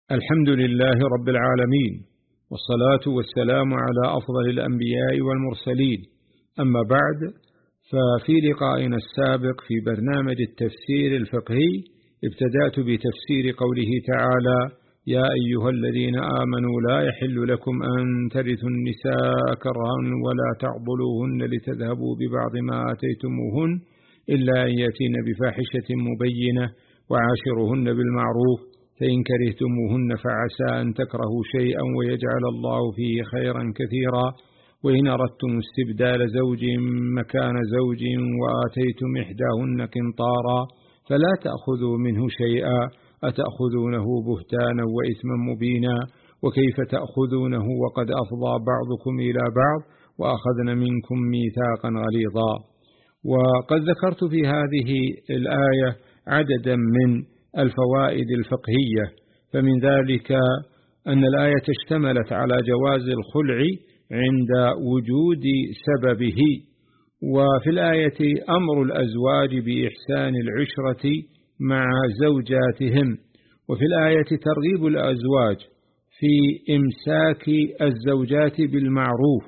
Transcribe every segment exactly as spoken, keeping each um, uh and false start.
الحمد لله رب العالمين، والصلاة والسلام على أفضل الأنبياء والمرسلين. أما بعد، ففي لقائنا السابق في برنامج التفسير الفقهي ابتدأت بتفسير قوله تعالى: يا أيها الذين آمنوا لا يحل لكم أن ترثوا النساء كرها ولا تعضلوهن لتذهبوا ببعض ما آتيتموهن إلا أن يأتين بفاحشة مبينة وعاشروهن بالمعروف فإن كرهتموهن فعسى أن تكرهوا شيئا ويجعل الله فيه خيرا كثيرا وإن أردتم استبدال زوج مكان زوج وآتيتم إحداهن قنطارا فلا تأخذوا منه شيئا أتأخذونه بهتانا وإثما مبينا وكيف تأخذونه وقد أفضى بعضكم إلى بعض وأخذن منكم ميثاقا غليظا. وقد ذكرت في هذه الآية عددا من الفوائد الفقهية، فمن ذلك أن الآية اشتملت على جواز الخلع عند وجود سببه، وفي الآية أمر الأزواج بإحسان العشرة مع زوجاتهم، وفي الآية ترغيب الأزواج في إمساك الزوجات بالمعروف،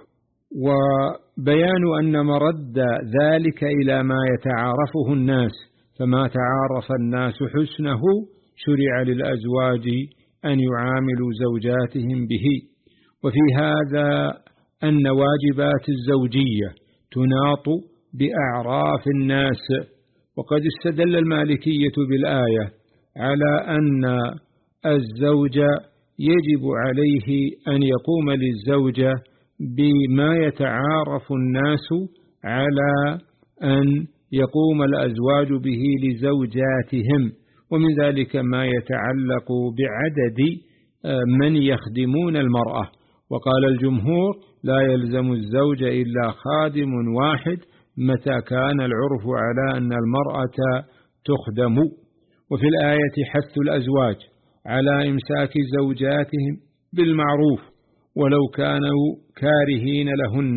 وبيان أن مرد ذلك إلى ما يتعارفه الناس، فما تعارف الناس حسنه شرع للأزواج أن يعاملوا زوجاتهم به. وفي هذا أن واجبات الزوجية تناط بأعراف الناس، وقد استدل المالكية بالآية على أن الزوج يجب عليه أن يقوم للزوجة بما يتعارف الناس على أن يقوم الأزواج به لزوجاتهم، ومن ذلك ما يتعلق بعدد من يخدمون المرأة. وقال الجمهور: لا يلزم الزوج إلا خادم واحد متى كان العرف على أن المرأة تخدم. وفي الآية حث الأزواج على إمساك زوجاتهم بالمعروف ولو كانوا كارهين لهن،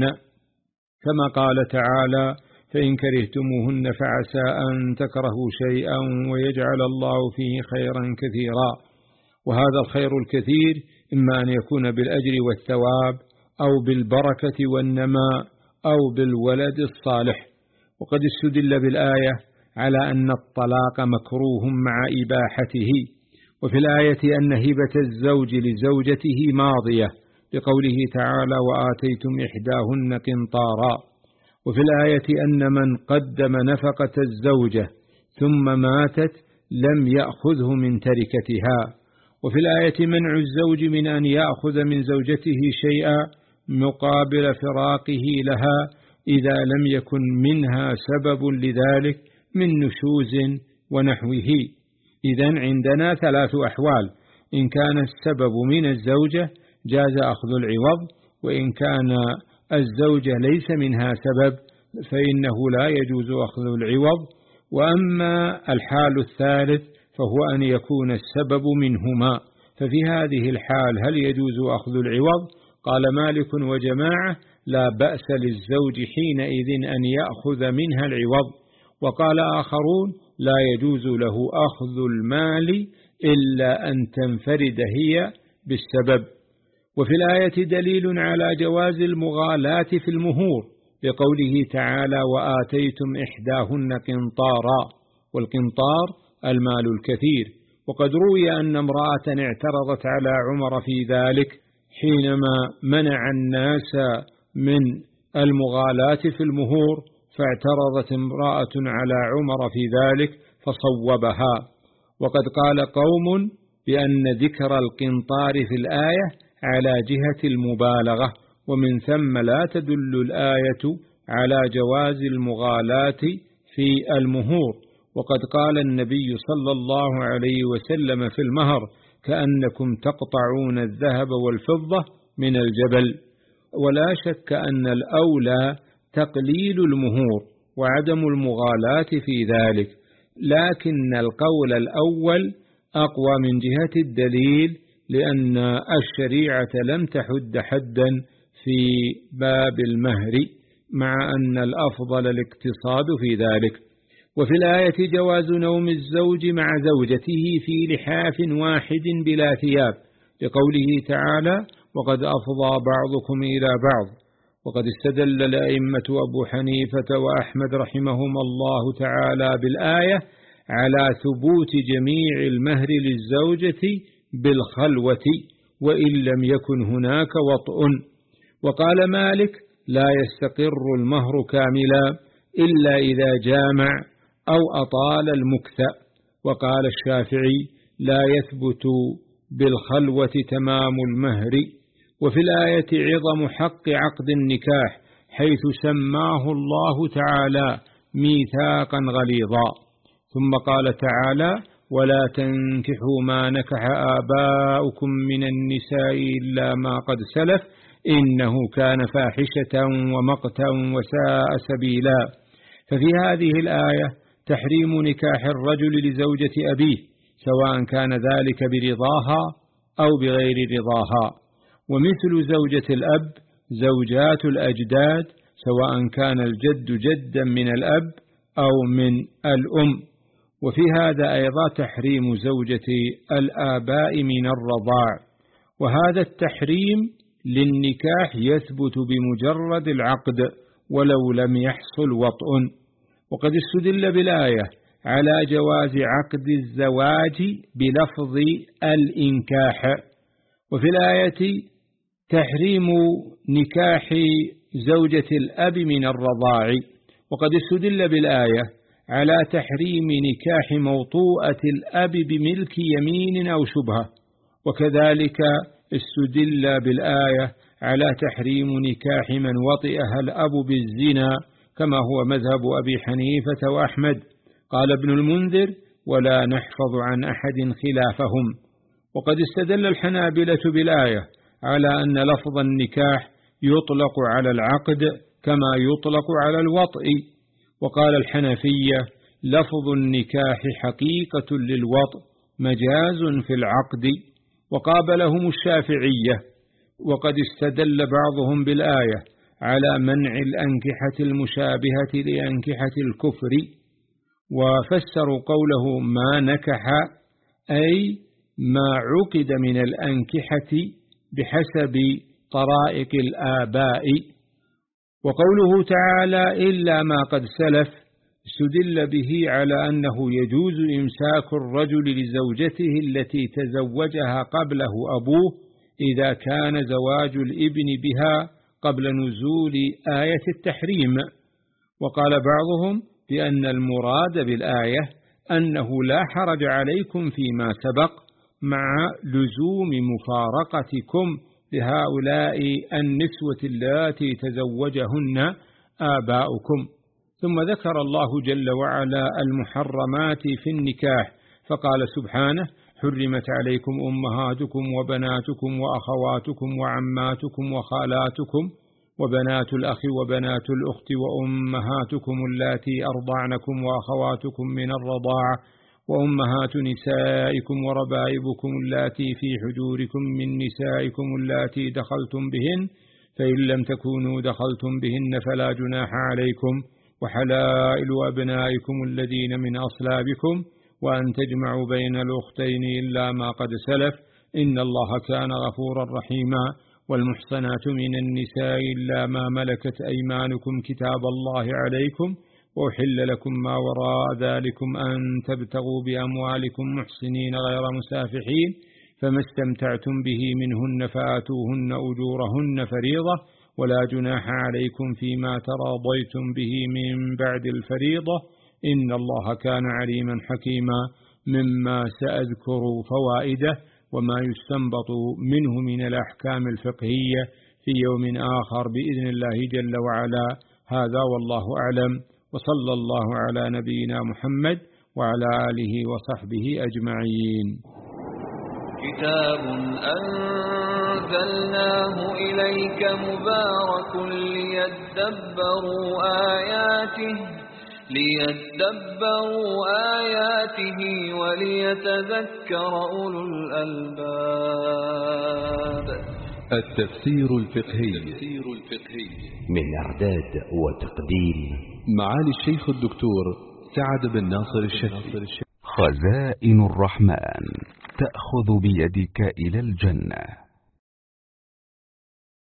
كما قال تعالى: فإن كرهتموهن فعسى أن تكرهوا شيئا ويجعل الله فيه خيرا كثيرا. وهذا الخير الكثير إما أن يكون بالأجر والثواب أو بالبركة والنماء أو بالولد الصالح. وقد استدل بالآية على أن الطلاق مكروه مع إباحته، وفي الآية أن هبة الزوج لزوجته ماضية لقوله تعالى: وآتيتم إحداهن قنطارا. وفي الآية أن من قدم نفقة الزوجة ثم ماتت لم يأخذه من تركتها. وفي الآية منع الزوج من أن يأخذ من زوجته شيئا مقابل فراقه لها إذا لم يكن منها سبب لذلك من نشوز ونحوه. إذن عندنا ثلاث أحوال: إن كان السبب من الزوجة جاز أخذ العوض، وإن كان الزوجة ليس منها سبب فإنه لا يجوز أخذ العوض. وأما الحال الثالث فهو أن يكون السبب منهما، ففي هذه الحال هل يجوز أخذ العوض؟ قال مالك وجماعة: لا بأس للزوج حينئذ أن يأخذ منها العوض. وقال آخرون: لا يجوز له أخذ المال إلا أن تنفرد هي بالسبب. وفي الآية دليل على جواز المغالاة في المهور بقوله تعالى: وآتيتم إحداهن قنطارا، والقنطار المال الكثير. وقد روي أن امرأة اعترضت على عمر في ذلك حينما منع الناس من المغالاة في المهور، فاعترضت امرأة على عمر في ذلك فصوبها. وقد قال قوم بأن ذكر القنطار في الآية على جهة المبالغة، ومن ثم لا تدل الآية على جواز المغالاة في المهور. وقد قال النبي صلى الله عليه وسلم في المهر: كأنكم تقطعون الذهب والفضة من الجبل. ولا شك أن الأولى تقليل المهور وعدم المغالاة في ذلك، لكن القول الأول أقوى من جهة الدليل، لأن الشريعة لم تحد حدا في باب المهر، مع أن الأفضل الاقتصاد في ذلك. وفي الآية جواز نوم الزوج مع زوجته في لحاف واحد بلا ثياب، لقوله تعالى: وقد أفضى بعضكم إلى بعض. وقد استدل الأئمة أبو حنيفة وأحمد رحمهما الله تعالى بالآية على ثبوت جميع المهر للزوجة بالخلوة وإن لم يكن هناك وطء. وقال مالك: لا يستقر المهر كاملا إلا إذا جامع أو أطال المكث. وقال الشافعي: لا يثبت بالخلوة تمام المهر. وفي الآية عظم حق عقد النكاح، حيث سماه الله تعالى ميثاقا غليظا. ثم قال تعالى: ولا تنكحوا ما نكح آباؤكم من النساء إلا ما قد سلف إنه كان فاحشة ومقتا وساء سبيلا. ففي هذه الآية تحريم نكاح الرجل لزوجة أبيه، سواء كان ذلك برضاها أو بغير رضاها. ومثل زوجة الأب زوجات الأجداد، سواء كان الجد جدا من الأب أو من الأم. وفي هذا أيضا تحريم زوجة الآباء من الرضاع. وهذا التحريم للنكاح يثبت بمجرد العقد ولو لم يحصل وطء. وقد استدل بالآية على جواز عقد الزواج بلفظ الإنكاح. وفي الآية تحريم نكاح زوجة الأب من الرضاع. وقد استدل بالآية على تحريم نكاح موطوءة الأب بملك يمين أو شبهة. وكذلك استدل بالآية على تحريم نكاح من وطئها الأب بالزنا، كما هو مذهب أبي حنيفة وأحمد. قال ابن المنذر: ولا نحفظ عن أحد خلافهم. وقد استدل الحنابلة بالآية على أن لفظ النكاح يطلق على العقد كما يطلق على الوطء. وقال الحنفية: لفظ النكاح حقيقة للوطء مجاز في العقد. وقابلهم الشافعية. وقد استدل بعضهم بالآية على منع الأنكحة المشابهة لأنكحة الكفر، وفسروا قوله ما نكح أي ما عقد من الأنكحة بحسب طرائق الآباء. وقوله تعالى: إلا ما قد سلف، استدل به على أنه يجوز إمساك الرجل لزوجته التي تزوجها قبله أبوه إذا كان زواج الابن بها قبل نزول آية التحريم. وقال بعضهم بأن المراد بالآية أنه لا حرج عليكم فيما سبق مع لزوم مفارقتكم لهؤلاء النسوة اللاتي تزوجهن آباؤكم. ثم ذكر الله جل وعلا المحرمات في النكاح، فقال سبحانه: حرمت عليكم أمهاتكم وبناتكم وأخواتكم وعماتكم وخالاتكم وبنات الأخ وبنات الأخت وأمهاتكم اللاتي أرضعنكم وأخواتكم من الرضاعة وأمهات نسائكم وربائبكم اللاتي في حجوركم من نسائكم اللاتي دخلتم بهن، فإن لم تكونوا دخلتم بهن فلا جناح عليكم، وحلائل أبنائكم الذين من أصلابكم، وأن تجمعوا بين الأختين إلا ما قد سلف إن الله كان غفورا رحيما. والمحصنات من النساء إلا ما ملكت أيمانكم كتاب الله عليكم، وأحل لكم ما وراء ذلكم أن تبتغوا بأموالكم محصنين غير مسافحين، فما استمتعتم به منهن فآتوهن أجورهن فريضة، ولا جناح عليكم فيما تراضيتم به من بعد الفريضة إن الله كان عليما حكيما. مما سأذكر فوائده وما يستنبط منه من الأحكام الفقهية في يوم آخر بإذن الله جل وعلا. هذا والله أعلم، وصلى الله على نبينا محمد وعلى آله وصحبه أجمعين. كتاب أنزلناه إليك مبارك ليدبروا آياته ليدبروا آياته وليتذكر أولو الألباب. التفسير الفقهي من إعداد وتقديم معالي الشيخ الدكتور سعد بن ناصر الشتري. خزائن الرحمن تأخذ بيدك إلى الجنة.